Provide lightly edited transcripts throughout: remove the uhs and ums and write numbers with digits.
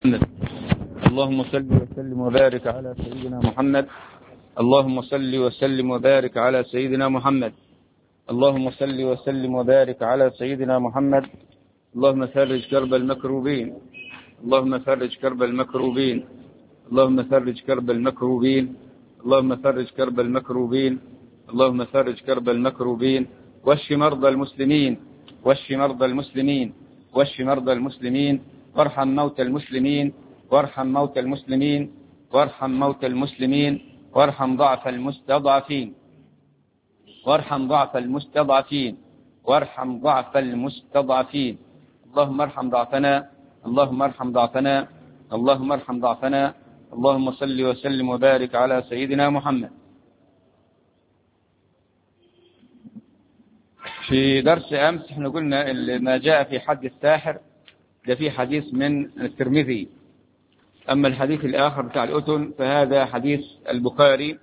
اللهم صل وسلم وبارك على سيدنا محمد. اللهم صل وسلم وبارك على سيدنا محمد. اللهم صل وسلم وبارك على سيدنا محمد. اللهم فرج كرب المكروبين. اللهم فرج كرب المكروبين. اللهم فرج كرب المكروبين. اللهم فرج كرب المكروبين. اللهم فرج كرب المكروبين. واشف مرضى المسلمين. واشف مرضى المسلمين. واشف مرضى المسلمين. وارحم موتى المسلمين. وارحم موتى المسلمين. وارحم موتى المسلمين. وارحم ضعف المستضعفين. وارحم ضعف المستضعفين. وارحم ضعف المستضعفين. اللهم ارحم ضعفنا. اللهم ارحم ضعفنا. اللهم ارحم ضعفنا. اللهم صل وسلم وبارك على سيدنا محمد. في درس أمس احنا قلنا ما جاء في حد الساحر ده في حديث من الترمذي. أما الحديث الآخر بتاع الأذن فهذا حديث البخاري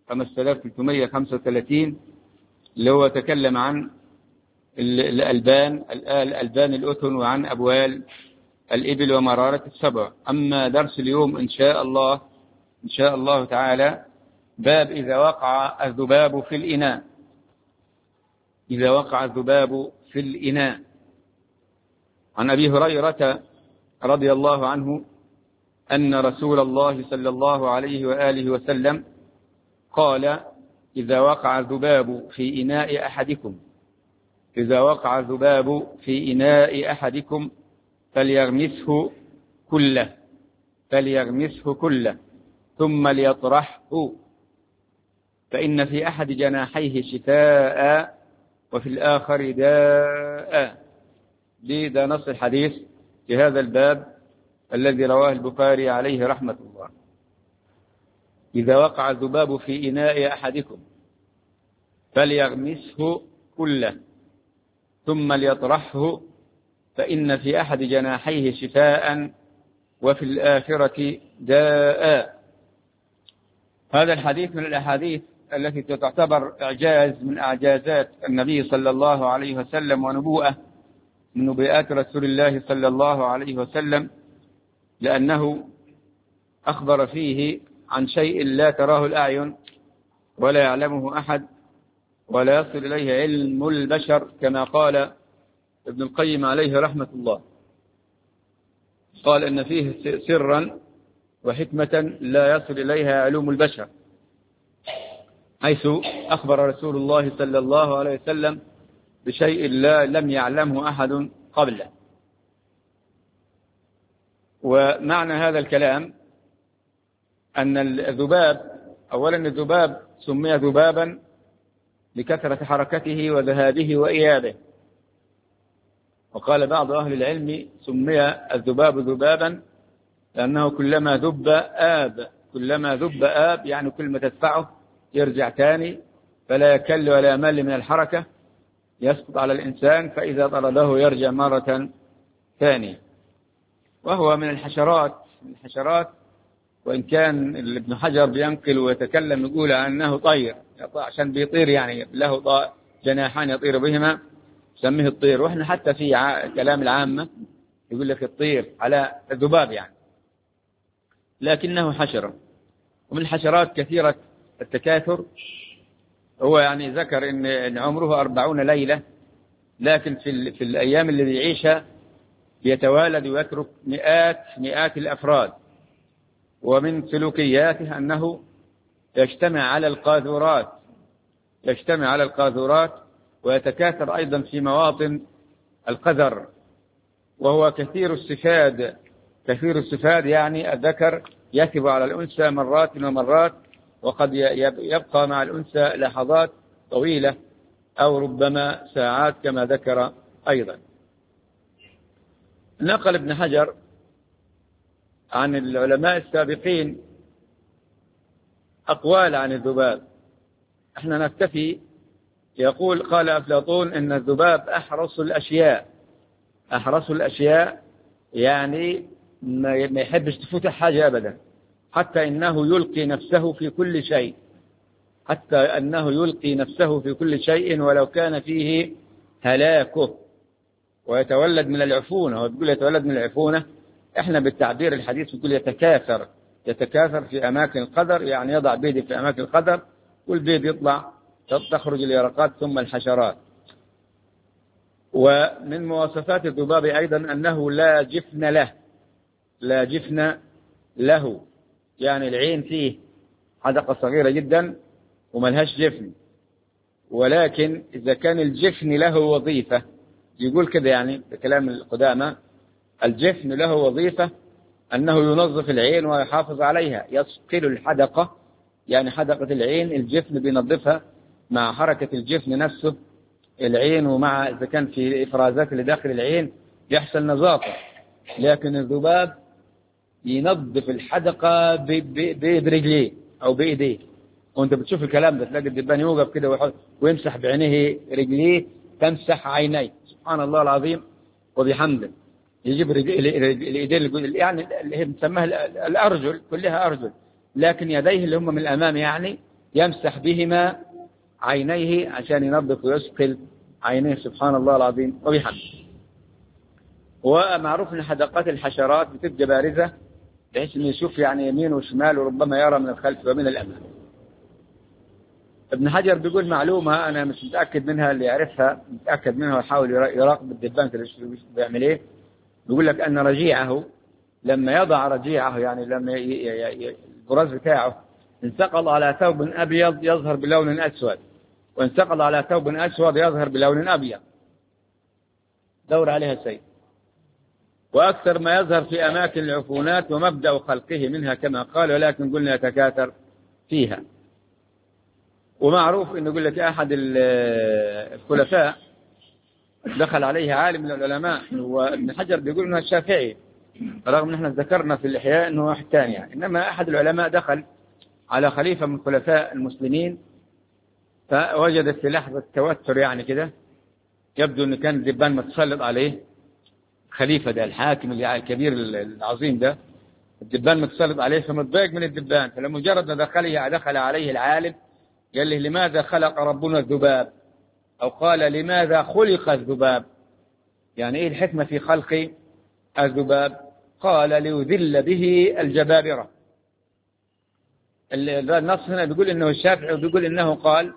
5335 اللي هو تكلم عن الألبان الأذن وعن أبوال الإبل ومرارة السبع. أما درس اليوم إن شاء الله تعالى باب إذا وقع الذباب في الإناء. إذا وقع الذباب في الإناء. عن أبي هريرة رضي الله عنه أن رسول الله صلى الله عليه وآله وسلم قال: إذا وقع الذباب في إناء أحدكم إذا وقع الذباب في إناء أحدكم فليغمسه كله ثم ليطرحه فإن في أحد جناحيه شفاء وفي الآخر داء. ده نص الحديث في هذا الباب الذي رواه البخاري عليه رحمة الله. إذا وقع الذباب في إناء أحدكم فليغمسه كله ثم ليطرحه فإن في أحد جناحيه شفاء وفي الآخرة داء. هذا الحديث من الأحاديث التي تعتبر إعجاز من أعجازات النبي صلى الله عليه وسلم ونبوءة من نبوءات رسول الله صلى الله عليه وسلم، لأنه أخبر فيه عن شيء لا تراه الأعين ولا يعلمه أحد ولا يصل إليه علم البشر، كما قال ابن القيم عليه رحمة الله. قال إن فيه سرا وحكمة لا يصل إليها علوم البشر، حيث أخبر رسول الله صلى الله عليه وسلم بشيء لم يعلمه أحد قبله. ومعنى هذا الكلام أن الذباب، أولا الذباب سمي ذبابا لكثرة حركته وذهابه وإيابه، وقال بعض أهل العلم سمي الذباب ذبابا لأنه كلما ذب آب يعني كل ما تدفعه يرجع تاني فلا يكل ولا يمل من الحركة، يسقط على الإنسان، فإذا طرده يرجع مرة ثانية. وهو من الحشرات وإن كان ابن حجر بينقل ويتكلم يقول أنه طير عشان بيطير، يعني له جناحان يطير بهما سميه الطير. وإحنا حتى في كلام العامة يقول لك الطير على الذباب يعني، لكنه حشرة. ومن الحشرات كثيرة التكاثر. هو يعني ذكر إن عمره 40 ليلة، لكن في الأيام اللي بيعيشها يتوالد ويترك مئات الأفراد. ومن سلوكياته أنه يجتمع على القاذورات ويتكاثر أيضا في مواطن القذر. وهو كثير السفاد يعني الذكر يكب على الأنثى مرات ومرات، وقد يبقى مع الأنثى لحظات طويلة أو ربما ساعات كما ذكر أيضا. نقل ابن حجر عن العلماء السابقين أقوال عن الذباب، احنا نكتفي. يقول قال أفلاطون إن الذباب أحرص الأشياء يعني ما يحبش تفوت حاجة أبدا، حتى إنه يلقي نفسه في كل شيء ولو كان فيه هلاكه، ويتولد من العفونة. هو بيقول يتولد من العفونة إحنا بالتعبير الحديث نقول يتكاثر في أماكن القدر، يعني يضع بيده في أماكن القدر والبيض يطلع، تخرج اليرقات ثم الحشرات. ومن مواصفات الذباب أيضا أنه لا جفن له، يعني العين فيه حدقة صغيرة جدا وملهاش جفن، ولكن إذا كان الجفن له وظيفة، يقول كده يعني بكلام القدامى، الجفن له وظيفة أنه ينظف العين ويحافظ عليها، يصقل الحدقة، يعني حدقة العين الجفن بينظفها مع حركة الجفن نفسه العين، ومع إذا كان في إفرازات اللي داخل العين يحصل نظافة. لكن الذباب ينظف الحدقة برجليه أو بإيديه، وأنت بتشوف الكلام ده تلاقي الدبان يوقف كده ويمسح بعينيه رجليه، تمسح عينيه، سبحان الله العظيم وبحمده. يجيب اليدين يعني اللي هي بنسميها الأرجل، كلها أرجل، لكن يديه اللي هم من الأمام يعني يمسح بهما عينيه عشان ينظف ويسقل عينيه، سبحان الله العظيم وبحمده. ومعروف أن حدقات الحشرات بتبقى بارزة بحيث أنه يشوف يعني يمين وشمال، وربما يرى من الخلف ومن الأمام. ابن حجر بيقول معلومة أنا مش متأكد منها، اللي يعرفها متأكد منها ويحاول يراقب الدبان كده بيعمل إيه. بيقول لك أن رجيعه لما يضع رجيعه، يعني لما البراز بتاعه انتقل على ثوب أبيض يظهر بلون أسود، وانتقل على ثوب أسود يظهر بلون أبيض، دور عليها سيد. وأكثر ما يظهر في أماكن العفونات ومبدأ خلقه منها كما قال، ولكن قلنا يتكاثر فيها. ومعروف أنه يقول لك أحد الخلفاء دخل عليه عالم من العلماء، وابن حجر بيقول أنه الشافعي، رغم أن احنا ذكرنا في الإحياء أنه واحد ثاني يعني. إنما أحد العلماء دخل على خليفة من خلفاء المسلمين، فوجد في لحظة توتر يعني كده، يبدو أنه كان الدبان متسلط عليه، خليفة ده الحاكم الكبير العظيم ده، الدبان متسلط عليه، فمتضايق من الدبان. فلمجرد ما دخل عليه العالم قال له لماذا خلق ربنا الذباب، أو قال لماذا خلق الذباب، يعني إيه الحكمة في خلق الذباب؟ قال ليذل به الجبابرة. النص هنا بيقول إنه الشافعي بيقول إنه قال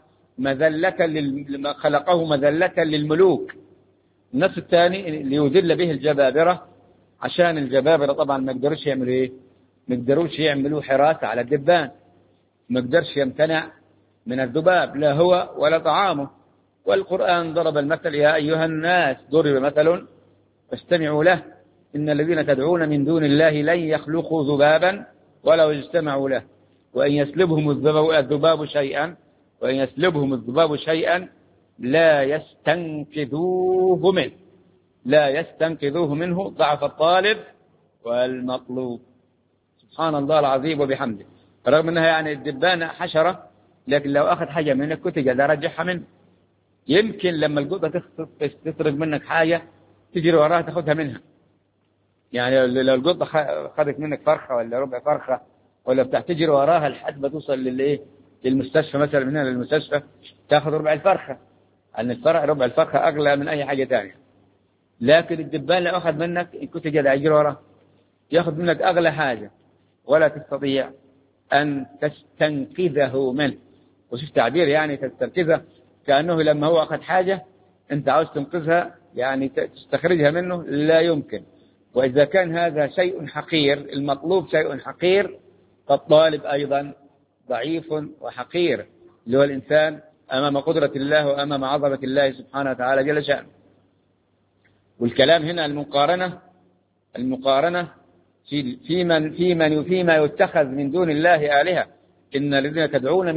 خلقه مذلة للملوك. النص الثاني ليذل به الجبابرة، عشان الجبابرة طبعا ما يقدروش يعملوا إيه؟ ما يقدروش يعملوا حراسة على الدبان، ما يقدرش يمتنع من الذباب لا هو ولا طعامه. والقرآن ضرب المثل يا أيها الناس ضرب مثل فاستمعوا له إن الذين تدعون من دون الله لن يخلقوا ذبابا ولو اجتمعوا له وإن يسلبهم الذباب شيئا لا يستنقذوه منه ضعف الطالب والمطلوب. سبحان الله العظيم وبحمده. رغم أنها يعني الدبانة حشرة، لكن لو أخذ حاجة منك كنت قادر أرجعها منه. يمكن لما القطة تسرق منك حاجة تجري وراها تاخذها منها، يعني لو القطة خذت منك فرخة ولا ربع فرخة ولا بتاع، تجري وراها لحد ما توصل للمستشفى مثلا، من هنا للمستشفى تاخذ ربع الفرخة، لأن ربع الفرخة أغلى من أي حاجة ثانية. لكن الدبان لو أخذ منك كنت قادر أجري وراها، ياخذ منك أغلى حاجة ولا تستطيع أن تستنقذه منه. وشوف تعبير يعني تستنقذه، كأنه لما هو أخذ حاجة أنت عاوز تنقذها، يعني تستخرجها منه لا يمكن. وإذا كان هذا شيء حقير، المطلوب شيء حقير، فالطالب أيضا ضعيف وحقير، اللي هو الإنسان أمام قدرة الله وأمام عظمة الله سبحانه وتعالى جل شأنه. والكلام هنا المقارنة فيما يتخذ من دون الله آلهة. إن الذين تدعون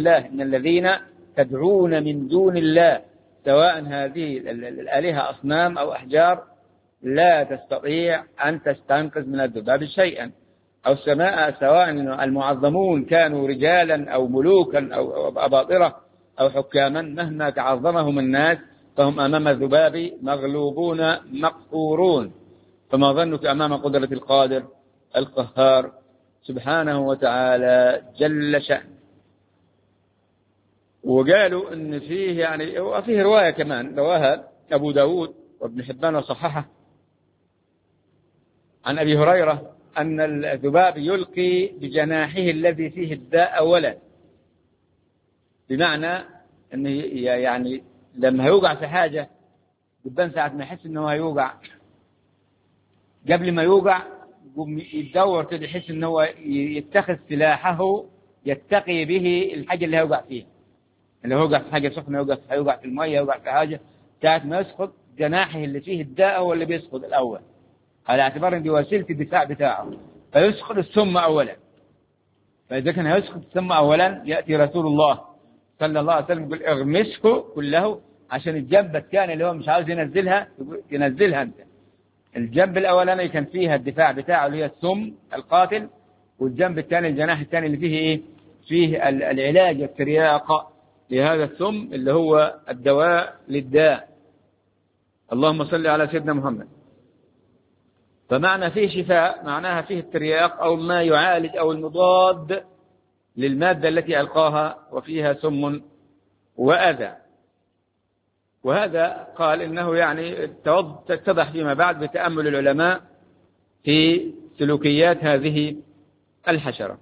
من دون الله سواء هذه الآلهة أصنام أو أحجار لا تستطيع أن تستنقذ من الذباب شيئا، أو السماء سواء المعظمون كانوا رجالا أو ملوكا أو أباطرة أو حكاما، مهما تعظمهم الناس فهم أمام الذباب مغلوبون مقهورون. فما ظنك أمام قدرة القادر القهار سبحانه وتعالى جل شأن. وقالوا إن فيه يعني وفيه رواية كمان رواها أبو داود وابن حبان وصححه، عن أبي هريرة أن الذباب يلقي بجناحه الذي فيه الداء أولا، بمعنى أنه يعني لما يوقع في حاجة الدبان ساعة ما يحس أنه هيوقع، قبل ما يوقع يدور كده، يحس أنه يتخذ سلاحه يتقي به الحاجة اللي هيوقع فيها. اللي هيوقع في حاجة سخنة، هيوقع في المية، يوقع في حاجة، ساعة ما يسقط جناحه اللي فيه الداء هو اللي بيسقط الأول، على اعتبار أن دي وسيلة الدفاع بتاعه، فيسقط السم أولا. فإذا كان يسقط السم أولا يأتي رسول الله صلى الله عليه وسلم يقول اغمسه كله، عشان الجنب الثاني اللي هو مش عاوز ينزلها أنت. الجنب الأولاني كان فيها الدفاع بتاعه اللي هي السم القاتل، والجنب الثاني الجناح الثاني اللي فيه إيه؟ فيه العلاج الترياق لهذا السم اللي هو الدواء للداء. اللهم صل على سيدنا محمد. فمعنى فيه شفاء معناها فيه الترياق أو ما يعالج أو المضاد للمادة التي ألقاها وفيها سم وأذى. وهذا قال إنه يعني اتضح فيما بعد بتأمل العلماء في سلوكيات هذه الحشرة.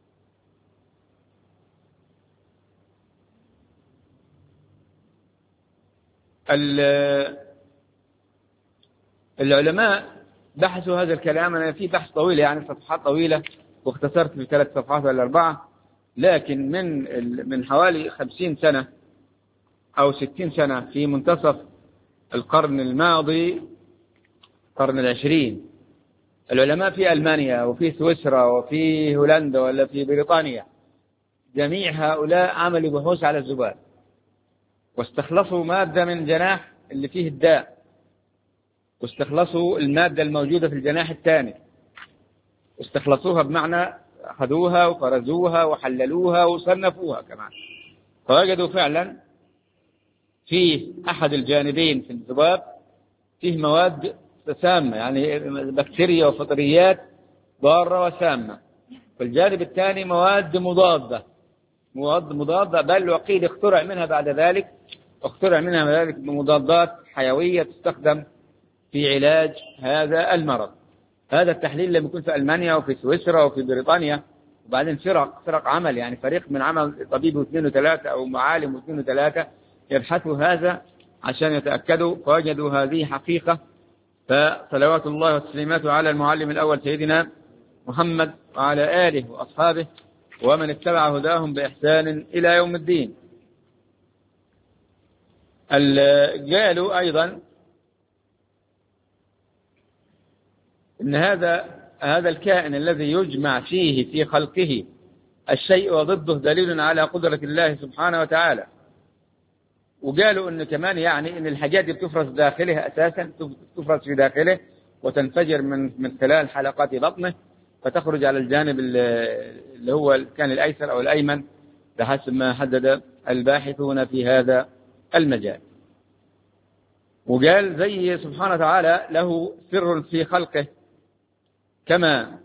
العلماء بحثوا هذا الكلام. أنا في بحث طويل يعني صفحات طويلة، واختصرت في 3 صفحات ولا 4، لكن من حوالي 50 سنة أو 60 سنة في منتصف القرن الماضي، القرن العشرين، العلماء في ألمانيا وفي سويسرا وفي هولندا ولا في بريطانيا، جميع هؤلاء عملوا بحوث على الذباب، واستخلصوا مادة من جناح اللي فيه الداء، واستخلصوا المادة الموجودة في الجناح الثاني، واستخلصوها بمعنى أخذوها وفرزوها وحللوها وصنفوها كمان، فوجدوا فعلا فيه أحد الجانبين في الذباب فيه مواد سامة، يعني بكتيريا وفطريات ضارة وسامة، والجانب الثاني مواد مضادة، بل وقيل اخترع منها بعد ذلك مضادات حيوية تستخدم في علاج هذا المرض. هذا التحليل لم يكن في ألمانيا وفي سويسرا وفي بريطانيا، وبعدين فرق عمل، يعني فريق من عمل طبيب واثنين وثلاثة أو معالم واثنين وثلاثة يبحثوا هذا عشان يتأكدوا، فوجدوا هذه حقيقة. فصلوات الله وسلامته على المعلم الأول سيدنا محمد وعلى آله وأصحابه ومن اتبع هداهم بإحسان إلى يوم الدين. قالوا أيضا إن هذا الكائن الذي يجمع فيه في خلقه الشيء وضده دليل على قدرة الله سبحانه وتعالى. وقالوا إن كمان يعني إن الحاجات دي بتفرز داخله أساسا، تفرز في داخله وتنفجر من خلال حلقات بطنه، فتخرج على الجانب اللي هو كان الأيسر أو الأيمن بحسب ما حدد الباحثون في هذا المجال. وقال زي سبحانه وتعالى له سر في خلقه، كما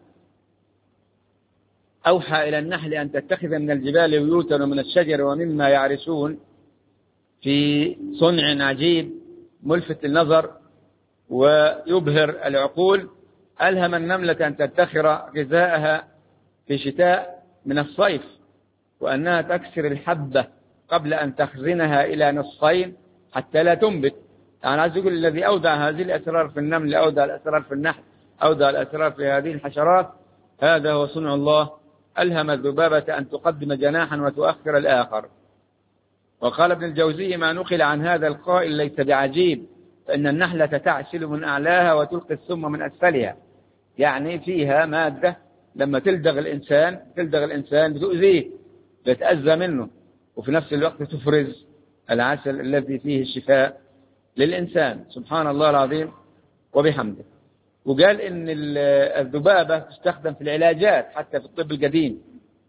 أوحى إلى النحل أن تتخذ من الجبال بيوتا ومن الشجر ومما يعرشون، في صنع عجيب ملفت للنظر ويبهر العقول. ألهم النملة أن تدخر غذاءها في شتاء من الصيف، وأنها تكسر الحبة قبل أن تخزنها إلى نصفين حتى لا تنبت. يعني عايز يقول الذي أودع هذه الأسرار في النمل أودع الأسرار في النحل، أودع الأسرار في هذه الحشرات، هذا هو صنع الله. ألهم الذبابة أن تقدم جناحا وتؤخر الآخر. وقال ابن الجوزي ما نقل عن هذا القائل ليس بعجيب، فإن النحلة تعسل من أعلاها وتلقي السم من أسفلها. يعني فيها مادة لما تلدغ الإنسان بتؤذيه، بتأذى منه، وفي نفس الوقت تفرز العسل الذي فيه الشفاء للإنسان. سبحان الله العظيم وبحمده. وقال إن الذبابة تستخدم في العلاجات حتى في الطب القديم،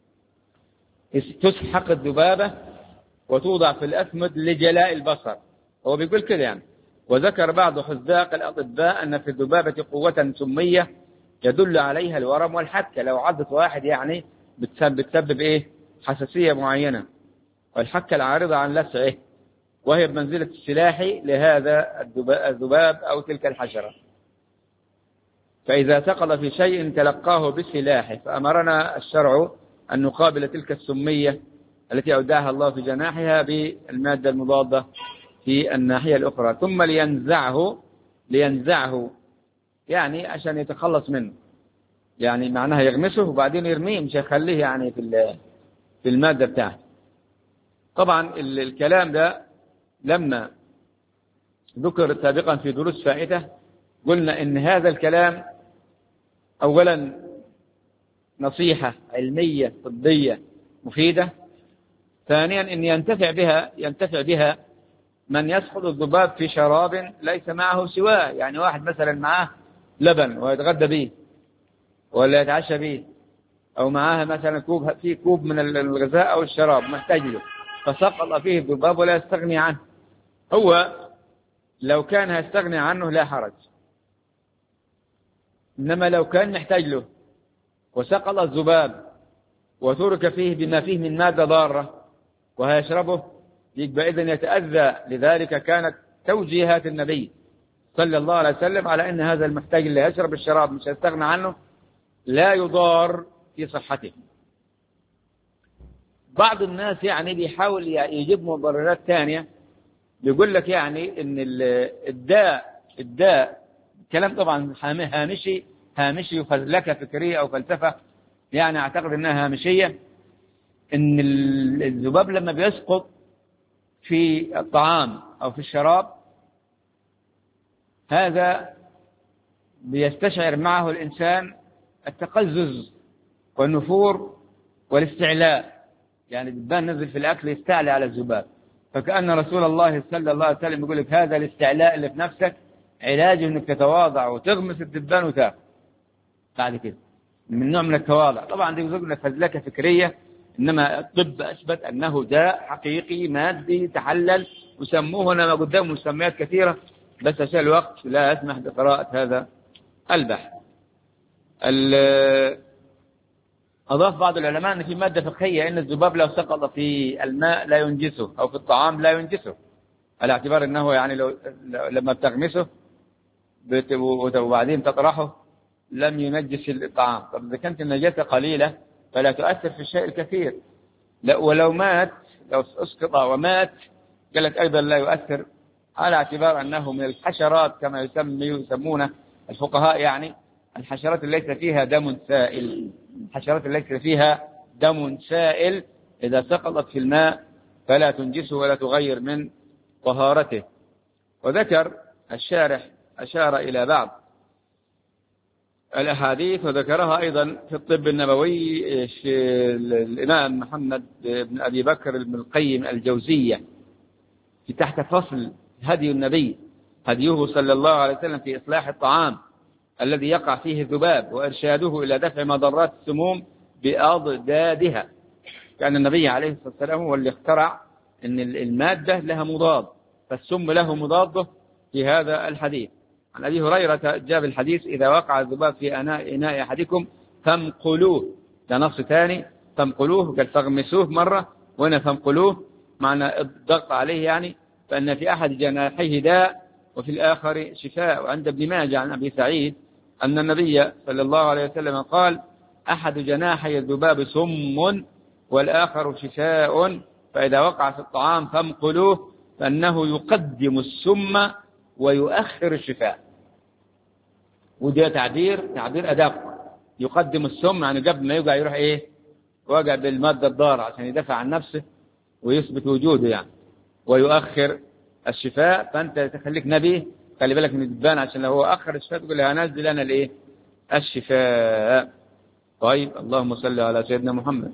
تسحق الذبابة وتوضع في الأسمد لجلاء البصر، هو بيقول كده يعني. وذكر بعض حذاق الأطباء أن في الذبابة قوة سمية يدل عليها الورم والحكة، لو عضت واحد يعني بتسبب إيه؟ حساسية معينة، والحكة العارضة عن لسعه، وهي بمنزلة السلاح لهذا الذباب أو تلك الحشرة. فإذا ثقل في شيء تلقاه بسلاحه، فأمرنا الشرع أن نقابل تلك السمية التي أودعها الله في جناحها بالمادة المضادة في الناحية الأخرى. ثم لينزعه يعني عشان يتخلص منه، يعني معناها يغمسه وبعدين يرميه، مش يخليه يعني في المادة بتاعته. طبعا الكلام ده لما ذكر سابقا في دروس فائتة قلنا إن هذا الكلام أولا نصيحة علمية طبية مفيدة، ثانيا أن ينتفع بها من يسقط الذباب في شراب ليس معه سواه. يعني واحد مثلا معاه لبن ويتغدى به ولا يتعشى به، أو معاه مثلا كوب من الغذاء أو الشراب محتاج له، فسقط فيه الذباب ولا يستغني عنه. هو لو كان يستغني عنه لا حرج، إنما لو كان محتاج له وسقط الذباب وترك فيه بما فيه من مادة ضارة وهيشربه، يبقى إذن يتأذى. لذلك كانت توجيهات النبي صلى الله عليه وسلم على أن هذا المحتاج اللي يشرب الشراب مش يستغنى عنه لا يضار في صحته. بعض الناس يعني بيحاول يجيب مبررات ثانية، بيقول لك يعني ان الداء كلام طبعا هامشي وفزلكة فكرية او فلسفة، يعني اعتقد انها هامشية، ان الذباب لما بيسقط في الطعام او في الشراب هذا بيستشعر معه الانسان التقزز والنفور والاستعلاء، يعني الدبان نزل في الاكل يستعلى على الذباب، فكأن رسول الله صلى الله عليه وسلم يقول لك هذا الاستعلاء اللي في نفسك علاجه انك تتواضع وتغمس الدبان وتاكل بعد كده، من نوع من التواضع. طبعا دي بيقول لك فزلكة فكرية، انما الطب اثبت انه داء حقيقي مادي تحلل، وسموه هنا ما قدامه مسميات كثيرة، بس عشان الوقت لا يسمح بقراءة هذا البحث. أضاف بعض العلماء أن في مادة فقهية أن الذباب لو سقط في الماء لا ينجسه أو في الطعام لا ينجسه، على اعتبار أنه يعني لما بتغمسه وبعدين تطرحه لم ينجس الطعام. طب إذا كانت النجاسة قليلة فلا تؤثر في الشيء الكثير، ولو مات لو أسقط ومات قال لك أيضا لا يؤثر، على اعتبار أنه من الحشرات كما يسمونه الفقهاء، يعني الحشرات اللي ليس فيها دم سائل، الحشرات اللي ليس فيها دم سائل إذا سقطت في الماء فلا تنجسه ولا تغير من طهارته. وذكر الشارح أشار إلى بعض الأحاديث وذكرها أيضا في الطب النبوي الإمام محمد بن أبي بكر بن القيم الجوزية في تحت فصل هدي النبي، هديه صلى الله عليه وسلم في إصلاح الطعام الذي يقع فيه الذباب وإرشاده إلى دفع مضرات السموم بأضدادها. كان النبي عليه الصلاة والسلام هو اللي اخترع أن المادة لها مضاد، فالسم له مضاده في هذا الحديث. عن أبي هريرة جاب الحديث إذا وقع الذباب في إناء أحدكم فانقلوه، ده نص ثاني فانقلوه، قال فاغمسوه مرة، وهنا فانقلوه معنى الضغط عليه، يعني فأن في أحد جناحيه داء وفي الآخر شفاء. وعند ابن ماجه عن أبي سعيد أن النبي صلى الله عليه وسلم قال أحد جناحي الذباب سم والآخر شفاء، فإذا وقع في الطعام فانقلوه فأنه يقدم السم ويؤخر الشفاء. وده تعبير أدق، يقدم السم يعني قبل ما يوقع يروح وقع بالمادة الضارة عشان يدافع عن نفسه ويثبت وجوده يعني، ويؤخر الشفاء. فأنت تخليك نبي، خلي بالك من الدبان عشان لو هو أخر الشفاء تقول له هنزل أنا الشفاء. طيب اللهم صل على سيدنا محمد.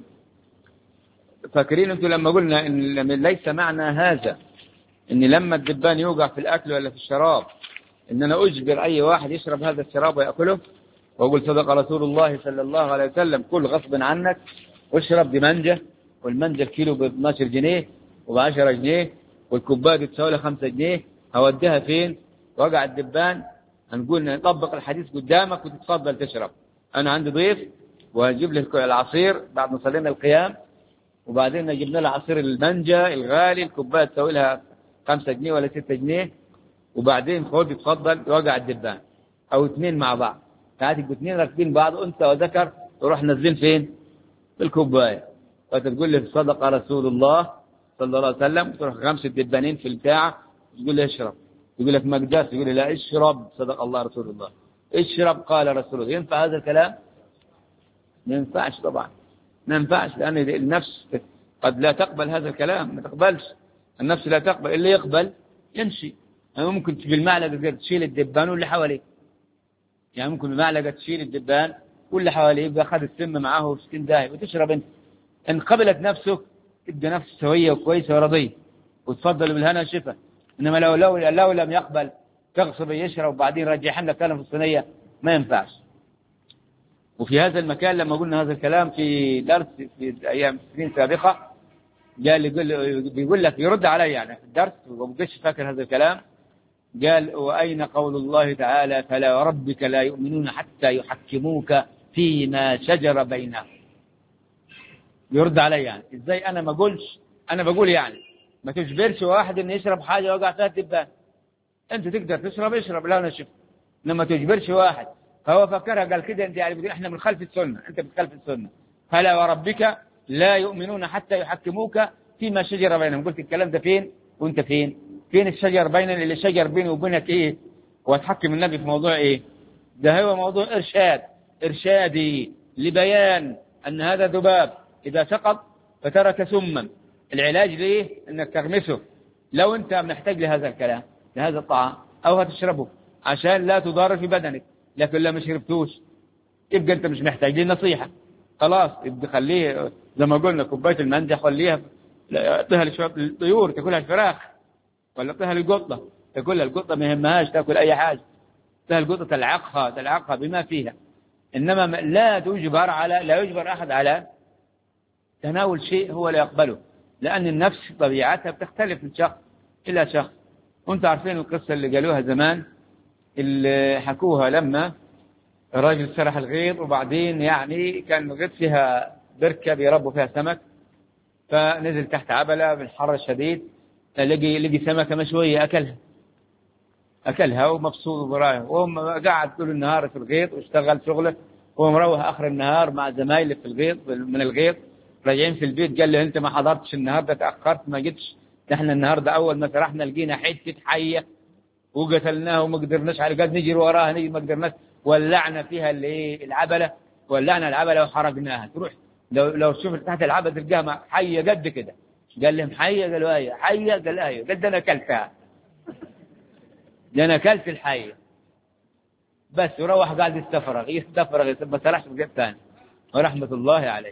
فاكرين أنتم لما قلنا إن ليس معنى هذا إن لما الدبان يوقع في الأكل ولا في الشراب إن أنا أجبر أي واحد يشرب هذا الشراب ويأكله، وأقول صدق رسول الله صلى الله عليه وسلم كل غصب عنك واشرب دي منجة، والمنجة الكيلو ب 12 جنيه وب 10 جنيه والكوباية تساوي لها 5 جنيه، هوديها فين؟ وقع الدبان. هنقول نطبق الحديث قدامك وتتفضل تشرب. أنا عندي ضيف وهجيب لك العصير بعد ما صلينا القيام، وبعدين جبنا له عصير المانجا الغالي، الكوباية تساوي لها 5 جنيه ولا 6 جنيه، وبعدين خد اتفضل وقع الدبان أو 2 مع بعض. ساعات يبقوا اثنين راكبين بعض أنثى وذكر يروح نازلين فين؟ في الكوباية. فتقول لي صدق رسول الله صلى الله عليه وسلم، تروح 5 دبانين في البتاع تقول لي اشرب، يقول لك ما قدرت، يقول لي لا اشرب صدق الله رسول الله، اشرب قال رسول الله. ينفع هذا الكلام؟ ما ينفعش طبعا، ما ينفعش، لأن النفس قد لا تقبل هذا الكلام، ما تقبلش النفس، لا تقبل. اللي يقبل يمشي. يعني ممكن بالمعلقة تشيل الدبان واللي حواليه، يعني ممكن بالمعلقة تشيل الدبان واللي حواليه، يبقى أخذ السم معاه في 60 داهية وتشرب أنت. إن قبلت نفسك تبقى نفس سوية وكويسة ورضية وتفضل بالهنا والشفا. إنما لو لم يقبل تغصب يشرب وبعدين رجع لك كلام في الصينية، ما ينفعش. وفي هذا المكان لما قلنا هذا الكلام في درس في أيام سنين سابقة، بيقول لك يرد علي يعني في الدرس ومبقاش فاكر هذا الكلام. قال وأين قول الله تعالى فلا وربك لا يؤمنون حتى يحكموك فيما شجر بينهم. يرد علي يعني ازاي انا ما اقولش، انا بقول يعني ما تجبرش واحد انه يشرب حاجه ويوقع فيها الدبان. انت تقدر تشرب اشرب لا نشف، انما تجبرش واحد. فهو فكرها قال كده انت يعني بتقول احنا من خلف السنه، انت من خلف السنه. فلا وربك لا يؤمنون حتى يحكموك فيما شجر بينهم. قلت الكلام ده فين وانت فين؟ فين الشجر بيننا؟ اللي شجر بيني وبينك ايه؟ وتحكم النبي في موضوع ايه؟ ده هو موضوع ارشادي لبيان ان هذا ذباب إذا سقط فترك سما. العلاج ليه؟ أنك تغمسه. لو أنت محتاج لهذا الكلام لهذا الطعام أو هتشربه عشان لا تضار في بدنك، لكن لو ما شربتوش يبقى أنت مش محتاج لي نصيحة. خلاص يبقى خليه زي ما قلنا كوباية المندي خليها اعطيها للطيور تاكلها الفراخ، ولا اعطيها للقطة تاكلها. القطة ما يهمهاش تاكل أي حاجة، اعطيها القطة تلعقها بما فيها. إنما لا يجبر أحد على تناول شيء هو لا يقبله، لأن النفس طبيعتها بتختلف من شخص إلى شخص. وانتم عارفين القصة اللي قالوها زمان، اللي حكوها لما الراجل سرح الغيط، وبعدين يعني كان الغيط فيها بركة بيربوا فيها سمك، فنزل تحت عبلة بالحر الشديد لقي سمكة مشوية أكلها ومبسوط ورايه، وهم قاعد طول النهار في الغيط واشتغل شغله، وهو مروح آخر النهار مع زمايله في الغيط من الغيط. راجعين في البيت قال له انت ما حضرتش النهارده، تاخرت ما جيتش. احنا النهارده اول ما سرحنا لقينا حته حيه وقتلناها وما قدرناش على قد نجري وراها، ما قدرناش، ولعنا فيها العبله، ولعنا العبله وحرقناها. تروح لو شفت تحت العبله تلقاها حيه قد كده. قال لهم حيه؟ قالوا ايه حيه؟ قال ايوه. قال ده انا اكلتها، ده انا اكلت الحيه بس. وروح قاعد يستفرغ ما سرحش في البيت ثاني، ورحمه الله عليه.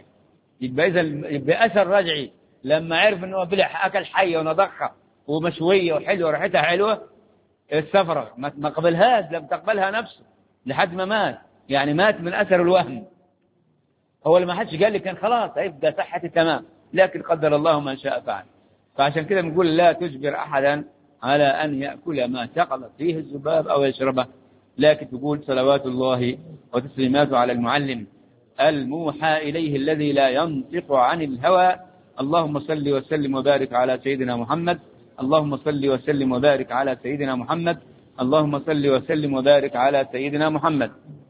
يبقى اثر رجعي لما عرف انه بلع اكل حيه ونضخها ومشويه وحلوه وريحتها حلوه، استفرغ ما قبلهاش، لم تقبلها نفسه لحد ما مات. يعني مات من اثر الوهم. هو لما حدش قال لي كان خلاص هيبقى صحتي تمام، لكن قدر الله ما شاء فعل. فعشان كده نقول لا تجبر احدا على ان ياكل ما سقط فيه الذباب او يشربه، لكن تقول صلوات الله وتسليماته على المعلم الموحى إليه الذي لا ينطق عن الهوى. اللهم صل وسلم وبارك على سيدنا محمد، اللهم صل وسلم وبارك على سيدنا محمد، اللهم صل وسلم وبارك على سيدنا محمد.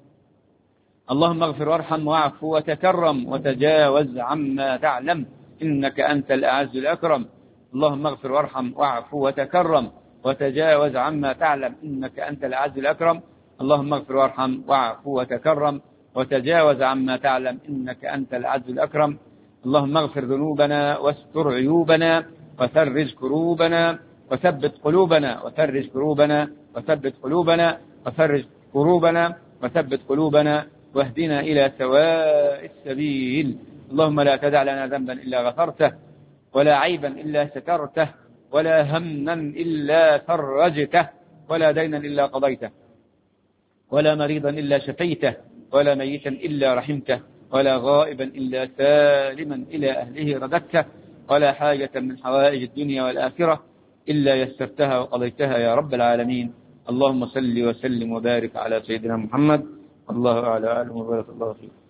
اللهم اغفر وارحم واعف وتكرم وتجاوز عما تعلم إنك أنت الأعز الأكرم. اللهم اغفر وارحم واعف وتكرم وتجاوز عما تعلم إنك أنت الأعز الأكرم. اللهم اغفر وارحم واعف وتكرم وتجاوز عما تعلم إنك أنت الأعز الأكرم. اللهم اغفر ذنوبنا واستر عيوبنا وفرج كروبنا وثبت قلوبنا وفرج كروبنا وثبت قلوبنا وفرج كروبنا وثبت قلوبنا واهدنا إلى سواء السبيل. اللهم لا تدع لنا ذنبا إلا غفرته، ولا عيبا إلا سترته، ولا هما إلا فرجته، ولا دينا إلا قضيته، ولا مريضا إلا شفيته، ولا ميتا إلا رحمته، ولا غائبا إلا سالما إلى أهله رددته، ولا حاجة من حوائج الدنيا والآخرة إلا يسرتها وقضيتها يا رب العالمين. اللهم صل وسلم وبارك على سيدنا محمد. الله أعلى وبارك الله فيك.